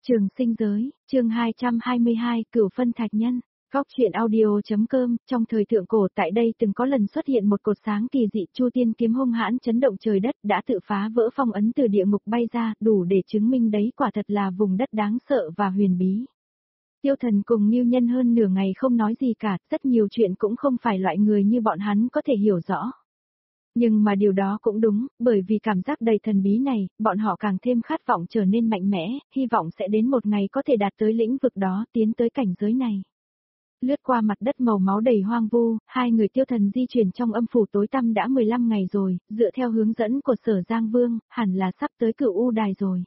Trường sinh giới, chương 222, Cửu phân thạch nhân. Góc truyện audio.com, trong thời thượng cổ tại đây từng có lần xuất hiện một cột sáng kỳ dị, Chu Tiên kiếm hung hãn chấn động trời đất, đã tự phá vỡ phong ấn từ địa ngục bay ra, đủ để chứng minh đấy quả thật là vùng đất đáng sợ và huyền bí. Tiêu Thần cùng Ngưu Nhân hơn nửa ngày không nói gì cả, rất nhiều chuyện cũng không phải loại người như bọn hắn có thể hiểu rõ. Nhưng mà điều đó cũng đúng, bởi vì cảm giác đầy thần bí này, bọn họ càng thêm khát vọng trở nên mạnh mẽ, hy vọng sẽ đến một ngày có thể đạt tới lĩnh vực đó, tiến tới cảnh giới này. Lướt qua mặt đất màu máu đầy hoang vu, hai người Tiêu Thần di chuyển trong âm phủ tối tăm đã 15 ngày rồi, dựa theo hướng dẫn của Sở Giang Vương, hẳn là sắp tới Cửu U Đài rồi.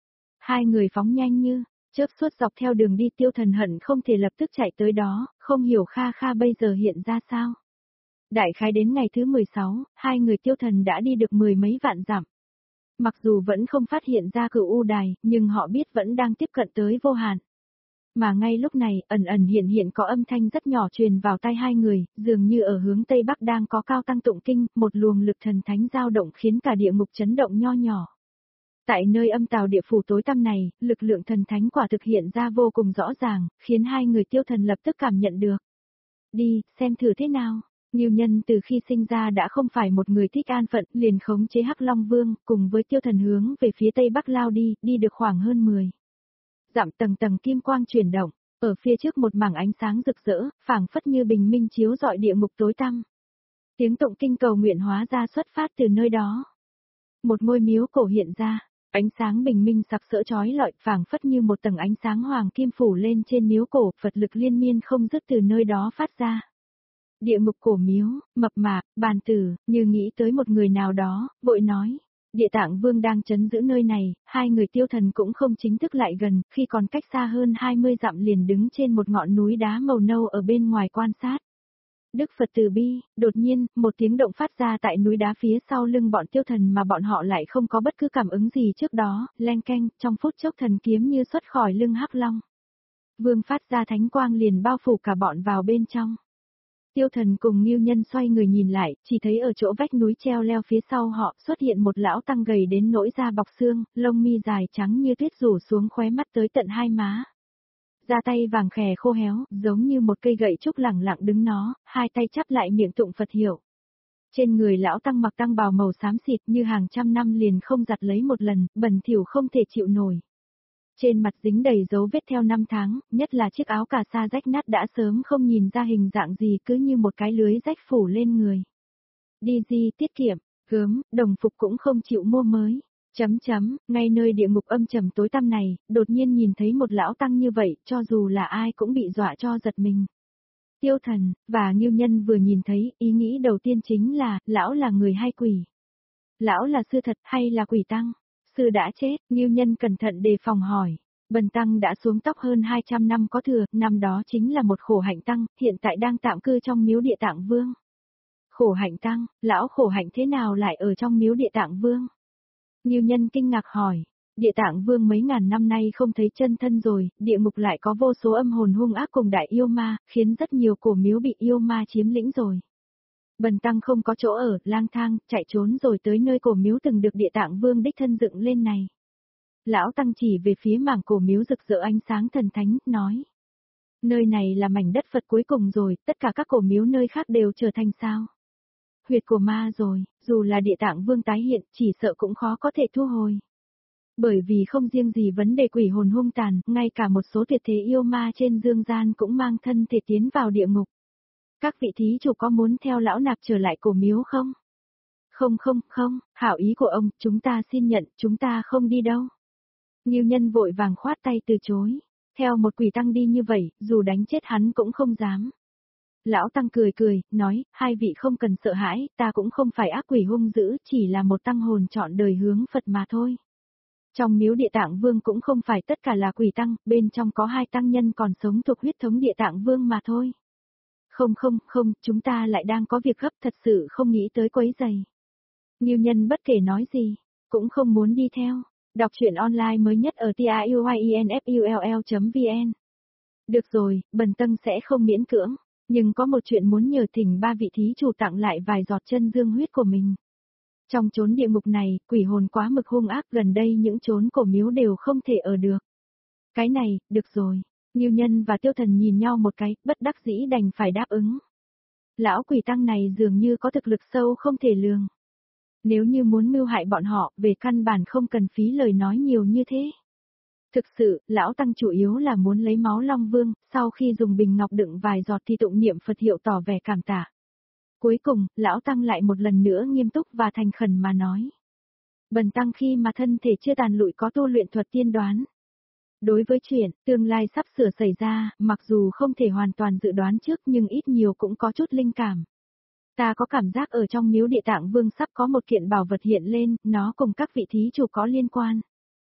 Hai người phóng nhanh như chớp suốt dọc theo đường đi, Tiêu Thần hận không thể lập tức chạy tới đó, không hiểu Kha Kha bây giờ hiện ra sao. Đại khái đến ngày thứ 16, hai người Tiêu Thần đã đi được mười mấy vạn dặm. Mặc dù vẫn không phát hiện ra Cửu U Đài, nhưng họ biết vẫn đang tiếp cận tới vô hạn. Mà ngay lúc này, ẩn ẩn hiện hiện có âm thanh rất nhỏ truyền vào tai hai người, dường như ở hướng Tây Bắc đang có cao tăng tụng kinh, một luồng lực thần thánh dao động khiến cả địa ngục chấn động nho nhỏ. Tại nơi âm tào địa phủ tối tăm này, lực lượng thần thánh quả thực hiện ra vô cùng rõ ràng, khiến hai người Tiêu Thần lập tức cảm nhận được. Đi, xem thử thế nào. Ngưu Nhân từ khi sinh ra đã không phải một người thích an phận, liền khống chế Hắc Long Vương, cùng với Tiêu Thần hướng về phía Tây Bắc lao đi, đi được khoảng hơn 10 dặm, tầng tầng kim quang chuyển động, ở phía trước một mảng ánh sáng rực rỡ, phảng phất như bình minh chiếu rọi địa ngục tối tăm. Tiếng tụng kinh cầu nguyện hóa ra xuất phát từ nơi đó. Một ngôi miếu cổ hiện ra, ánh sáng bình minh sặc sỡ chói lọi, phảng phất như một tầng ánh sáng hoàng kim phủ lên trên miếu cổ, Phật lực liên miên không dứt từ nơi đó phát ra. Địa ngục cổ miếu, mập mạp, bàn tử, như nghĩ tới một người nào đó, vội nói. Địa Tạng Vương đang trấn giữ nơi này, hai người Tiêu Thần cũng không chính thức lại gần, khi còn cách xa hơn 20 dặm liền đứng trên một ngọn núi đá màu nâu ở bên ngoài quan sát. Đức Phật từ bi, đột nhiên, một tiếng động phát ra tại núi đá phía sau lưng bọn Tiêu Thần mà bọn họ lại không có bất cứ cảm ứng gì trước đó, leng keng, trong phút chốc thần kiếm như xuất khỏi lưng Hắc Long. Vương phát ra thánh quang liền bao phủ cả bọn vào bên trong. Tiêu Thần cùng Ngưu Nhân xoay người nhìn lại, chỉ thấy ở chỗ vách núi treo leo phía sau họ xuất hiện một lão tăng gầy đến nỗi da bọc xương, lông mi dài trắng như tuyết rủ xuống khóe mắt tới tận hai má. Da tay vàng khè khô héo, giống như một cây gậy trúc lẳng lặng đứng nó, hai tay chắp lại miệng tụng Phật hiệu. Trên người lão tăng mặc tăng bào màu xám xịt như hàng trăm năm liền không giặt lấy một lần, bẩn thỉu không thể chịu nổi. Trên mặt dính đầy dấu vết theo năm tháng, nhất là chiếc áo cà sa rách nát đã sớm không nhìn ra hình dạng gì, cứ như một cái lưới rách phủ lên người. Đi di tiết kiệm, gớm, đồng phục cũng không chịu mua mới. Ngay nơi địa ngục âm trầm tối tăm này, đột nhiên nhìn thấy một lão tăng như vậy, cho dù là ai cũng bị dọa cho giật mình. Tiêu Thần và Ngưu Nhân vừa nhìn thấy, ý nghĩ đầu tiên chính là, lão là người hay quỷ? Lão là sư thật hay là quỷ tăng? Sư đã chết, Ngưu Nhân cẩn thận đề phòng hỏi. Bần tăng đã xuống tóc hơn 200 năm có thừa, năm đó chính là một khổ hạnh tăng, hiện tại đang tạm cư trong miếu Địa Tạng Vương. Khổ hạnh tăng, lão khổ hạnh thế nào lại ở trong miếu Địa Tạng Vương? Ngưu Nhân kinh ngạc hỏi. Địa Tạng Vương mấy ngàn năm nay không thấy chân thân rồi, địa ngục lại có vô số âm hồn hung ác cùng đại yêu ma, khiến rất nhiều cổ miếu bị yêu ma chiếm lĩnh rồi. Bần tăng không có chỗ ở, lang thang, chạy trốn rồi tới nơi cổ miếu từng được Địa Tạng Vương đích thân dựng lên này. Lão tăng chỉ về phía mảng cổ miếu rực rỡ ánh sáng thần thánh, nói. Nơi này là mảnh đất Phật cuối cùng rồi, tất cả các cổ miếu nơi khác đều trở thành sao? Huyệt của ma rồi, dù là Địa Tạng Vương tái hiện, chỉ sợ cũng khó có thể thu hồi. Bởi vì không riêng gì vấn đề quỷ hồn hung tàn, ngay cả một số tuyệt thế yêu ma trên dương gian cũng mang thân thể tiến vào địa ngục. Các vị thí chủ có muốn theo lão nạp trở lại cổ miếu không? Không, hảo ý của ông, chúng ta xin nhận, chúng ta không đi đâu. Ngưu Nhân vội vàng khoát tay từ chối. Theo một quỷ tăng đi như vậy, dù đánh chết hắn cũng không dám. Lão tăng cười, nói, hai vị không cần sợ hãi, ta cũng không phải ác quỷ hung dữ, chỉ là một tăng hồn chọn đời hướng Phật mà thôi. Trong miếu Địa Tạng Vương cũng không phải tất cả là quỷ tăng, bên trong có hai tăng nhân còn sống thuộc huyết thống Địa Tạng Vương mà thôi. Không, chúng ta lại đang có việc gấp, thật sự không nghĩ tới quấy rầy. Ngưu Nhân bất kể nói gì, cũng không muốn đi theo. Đọc truyện online mới nhất ở tiuyinfull.vn. Được rồi, bần tăng sẽ không miễn cưỡng, nhưng có một chuyện muốn nhờ thỉnh ba vị thí chủ tặng lại vài giọt chân dương huyết của mình. Trong chốn địa ngục này, quỷ hồn quá mực hung ác, gần đây những chốn cổ miếu đều không thể ở được. Cái này, được rồi. Ngưu Nhân và Tiêu Thần nhìn nhau một cái, bất đắc dĩ đành phải đáp ứng. Lão quỷ tăng này dường như có thực lực sâu không thể lường. Nếu như muốn mưu hại bọn họ, về căn bản không cần phí lời nói nhiều như thế. Thực sự, lão tăng chủ yếu là muốn lấy máu Long Vương, sau khi dùng bình ngọc đựng vài giọt thì tụng niệm Phật hiệu tỏ vẻ cảm tạ. Cuối cùng, lão tăng lại một lần nữa nghiêm túc và thành khẩn mà nói. Bần tăng khi mà thân thể chưa tàn lụi có tu luyện thuật tiên đoán. Đối với chuyện tương lai sắp sửa xảy ra, mặc dù không thể hoàn toàn dự đoán trước nhưng ít nhiều cũng có chút linh cảm. Ta có cảm giác ở trong miếu Địa Tạng Vương sắp có một kiện bảo vật hiện lên, nó cùng các vị thí chủ có liên quan.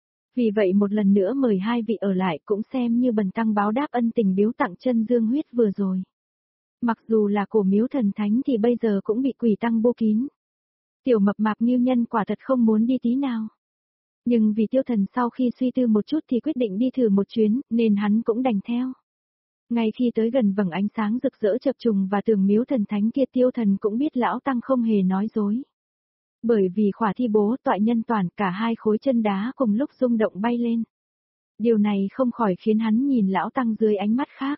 Vì vậy một lần nữa mời hai vị ở lại cũng xem như bần tăng báo đáp ân tình biếu tặng chân dương huyết vừa rồi. Mặc dù là cổ miếu thần thánh thì bây giờ cũng bị quỷ tăng bô kín. Tiểu mập mạp Ngưu Nhân quả thật không muốn đi tí nào. Nhưng vì Tiêu Thần sau khi suy tư một chút thì quyết định đi thử một chuyến, nên hắn cũng đành theo. Ngay khi tới gần vầng ánh sáng rực rỡ chập trùng và tường miếu thần thánh kia, Tiêu Thần cũng biết lão tăng không hề nói dối. Bởi vì khỏa thi bố toại nhân toàn cả hai khối chân đá cùng lúc rung động bay lên. Điều này không khỏi khiến hắn nhìn lão tăng dưới ánh mắt khác.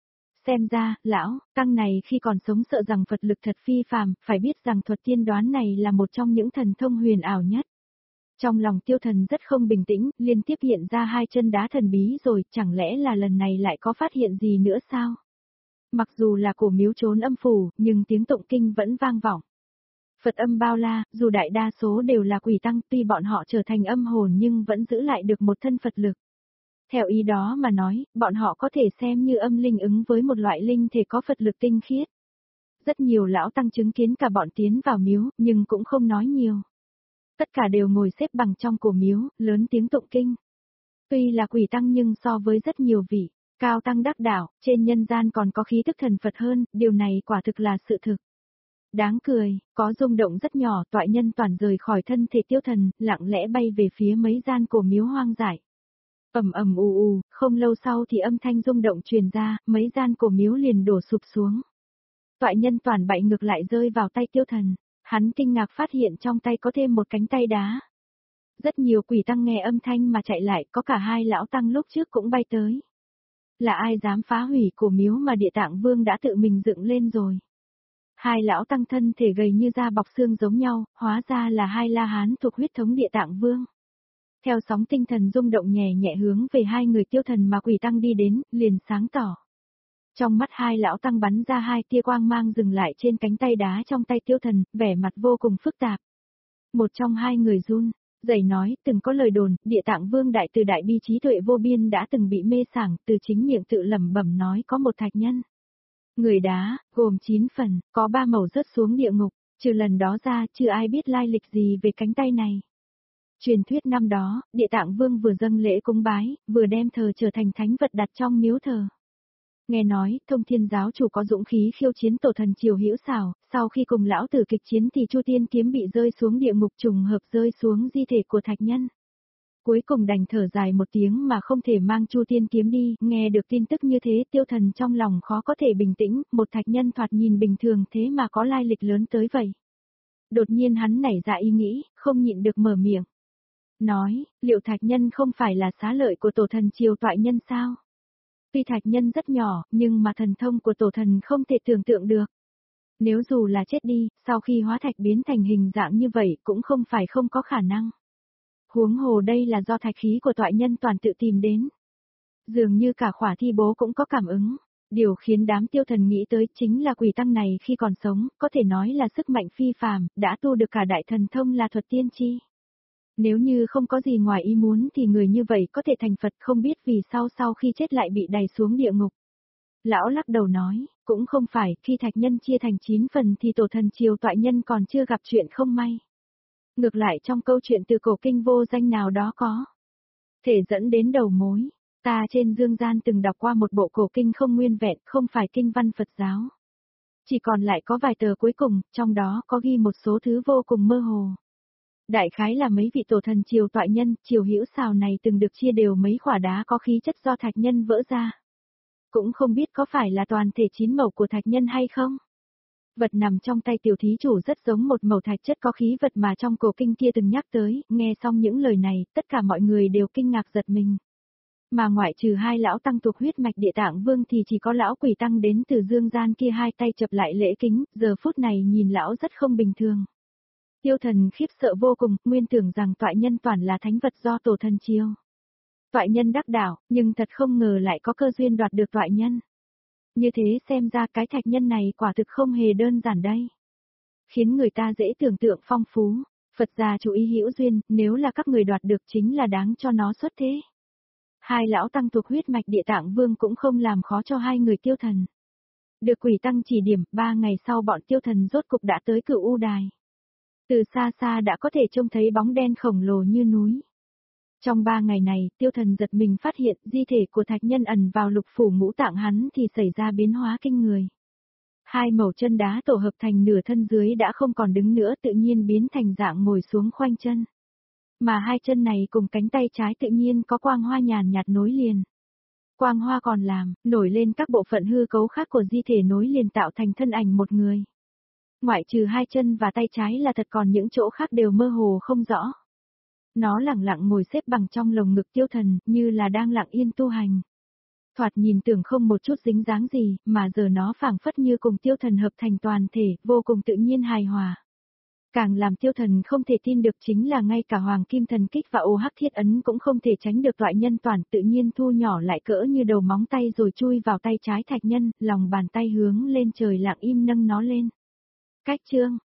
Xem ra, lão tăng này khi còn sống sợ rằng Phật lực thật phi phàm, phải biết rằng thuật tiên đoán này là một trong những thần thông huyền ảo nhất. Trong lòng Tiêu Thần rất không bình tĩnh, liên tiếp hiện ra hai chân đá thần bí rồi, chẳng lẽ là lần này lại có phát hiện gì nữa sao? Mặc dù là cổ miếu trốn âm phủ, nhưng tiếng tụng kinh vẫn vang vọng. Phật âm bao la, dù đại đa số đều là quỷ tăng, tuy bọn họ trở thành âm hồn nhưng vẫn giữ lại được một thân Phật lực. Theo ý đó mà nói, bọn họ có thể xem như âm linh ứng với một loại linh thể có Phật lực tinh khiết. Rất nhiều lão tăng chứng kiến cả bọn tiến vào miếu, nhưng cũng không nói nhiều. Tất cả đều ngồi xếp bằng trong cổ miếu, lớn tiếng tụng kinh. Tuy là quỷ tăng nhưng so với rất nhiều vị cao tăng đắc đạo, trên nhân gian còn có khí tức thần Phật hơn, điều này quả thực là sự thực. Đáng cười, có rung động rất nhỏ, toại nhân toàn rời khỏi thân thể Tiêu Thần, lặng lẽ bay về phía mấy gian cổ miếu hoang dại. Ầm ầm ù ù, không lâu sau thì âm thanh rung động truyền ra, mấy gian cổ miếu liền đổ sụp xuống. Toại nhân toàn bại ngược lại rơi vào tay Tiêu Thần. Hắn kinh ngạc phát hiện trong tay có thêm một cánh tay đá. Rất nhiều quỷ tăng nghe âm thanh mà chạy lại, có cả hai lão tăng lúc trước cũng bay tới. Là ai dám phá hủy cổ miếu mà Địa Tạng Vương đã tự mình dựng lên rồi? Hai lão tăng thân thể gầy như da bọc xương giống nhau, hóa ra là hai la hán thuộc huyết thống Địa Tạng Vương. Theo sóng tinh thần rung động nhẹ nhẹ hướng về hai người Tiêu Thần mà quỷ tăng đi đến, liền sáng tỏ. Trong mắt hai lão tăng bắn ra hai tia quang mang dừng lại trên cánh tay đá trong tay Tiêu Thần, vẻ mặt vô cùng phức tạp. Một trong hai người run, rẩy nói, từng có lời đồn, Địa Tạng Vương đại từ đại bi trí tuệ vô biên đã từng bị mê sảng, từ chính miệng tự lẩm bẩm nói có một thạch nhân. Người đá, gồm 9 phần, có 3 màu rớt xuống địa ngục, trừ lần đó ra chưa ai biết lai lịch gì về cánh tay này. Truyền thuyết năm đó, Địa Tạng Vương vừa dâng lễ cúng bái, vừa đem thờ trở thành thánh vật đặt trong miếu thờ. Nghe nói, Thông Thiên giáo chủ có dũng khí khiêu chiến tổ thần Triều Hữu Xảo, sau khi cùng lão tử kịch chiến thì Chu Tiên kiếm bị rơi xuống địa ngục trùng hợp rơi xuống di thể của thạch nhân. Cuối cùng đành thở dài một tiếng mà không thể mang Chu Tiên kiếm đi, nghe được tin tức như thế Tiêu Thần trong lòng khó có thể bình tĩnh, một thạch nhân thoạt nhìn bình thường thế mà có lai lịch lớn tới vậy. Đột nhiên hắn nảy ra ý nghĩ, không nhịn được mở miệng. Nói, liệu thạch nhân không phải là xá lợi của tổ thần Triều Toại Nhân sao? Tuy thạch nhân rất nhỏ, nhưng mà thần thông của tổ thần không thể tưởng tượng được. Nếu dù là chết đi, sau khi hóa thạch biến thành hình dạng như vậy cũng không phải không có khả năng. Huống hồ đây là do thạch khí của toại nhân toàn tự tìm đến. Dường như cả khỏa thi bố cũng có cảm ứng. Điều khiến đám Tiêu Thần nghĩ tới chính là quỷ tăng này khi còn sống, có thể nói là sức mạnh phi phàm, đã tu được cả đại thần thông là thuật tiên tri. Nếu như không có gì ngoài ý muốn thì người như vậy có thể thành Phật, không biết vì sao sau khi chết lại bị đày xuống địa ngục. Lão lắc đầu nói, cũng không phải, khi thạch nhân chia thành 9 phần thì tổ thần Triều Toại Nhân còn chưa gặp chuyện không may. Ngược lại trong câu chuyện từ cổ kinh vô danh nào đó có thể dẫn đến đầu mối. Ta trên dương gian từng đọc qua một bộ cổ kinh không nguyên vẹn, không phải kinh văn Phật giáo. Chỉ còn lại có vài tờ cuối cùng, trong đó có ghi một số thứ vô cùng mơ hồ. Đại khái là mấy vị tổ thần Triều Toại Nhân, Triều Hữu Xào này từng được chia đều mấy khỏa đá có khí chất do thạch nhân vỡ ra. Cũng không biết có phải là toàn thể 9 màu của thạch nhân hay không. Vật nằm trong tay tiểu thí chủ rất giống một màu thạch chất có khí vật mà trong cổ kinh kia từng nhắc tới, nghe xong những lời này, tất cả mọi người đều kinh ngạc giật mình. Mà ngoại trừ hai lão tăng thuộc huyết mạch Địa Tạng Vương thì chỉ có lão quỷ tăng đến từ dương gian kia hai tay chập lại lễ kính, giờ phút này nhìn lão rất không bình thường. Tiêu Thần khiếp sợ vô cùng, nguyên tưởng rằng toại nhân toàn là thánh vật do tổ thần chiêu. Toại nhân đắc đạo, nhưng thật không ngờ lại có cơ duyên đoạt được toại nhân. Như thế xem ra cái thạch nhân này quả thực không hề đơn giản đây. Khiến người ta dễ tưởng tượng phong phú, Phật gia chú ý hữu duyên, nếu là các người đoạt được chính là đáng cho nó xuất thế. Hai lão tăng thuộc huyết mạch Địa Tạng Vương cũng không làm khó cho hai người Tiêu Thần. Được quỷ tăng chỉ điểm, 3 ngày sau bọn Tiêu Thần rốt cục đã tới Cửu U Đài. Từ xa xa đã có thể trông thấy bóng đen khổng lồ như núi. Trong 3 ngày này, Tiêu Thần giật mình phát hiện di thể của thạch nhân ẩn vào lục phủ ngũ tạng hắn thì xảy ra biến hóa kinh người. Hai mẩu chân đá tổ hợp thành nửa thân dưới đã không còn đứng nữa, tự nhiên biến thành dạng ngồi xuống khoanh chân. Mà hai chân này cùng cánh tay trái tự nhiên có quang hoa nhàn nhạt nối liền. Quang hoa còn làm, nổi lên các bộ phận hư cấu khác của di thể nối liền tạo thành thân ảnh một người. Ngoại trừ hai chân và tay trái là thật, còn những chỗ khác đều mơ hồ không rõ. Nó lẳng lặng ngồi xếp bằng trong lồng ngực Tiêu Thần, như là đang lặng yên tu hành. Thoạt nhìn tưởng không một chút dính dáng gì, mà giờ nó phảng phất như cùng Tiêu Thần hợp thành toàn thể, vô cùng tự nhiên hài hòa. Càng làm Tiêu Thần không thể tin được chính là ngay cả Hoàng Kim Thần Kích và Ô Hắc Thiết Ấn cũng không thể tránh được toại nhân toàn tự nhiên thu nhỏ lại cỡ như đầu móng tay rồi chui vào tay trái thạch nhân, lòng bàn tay hướng lên trời lặng im nâng nó lên. Cách chương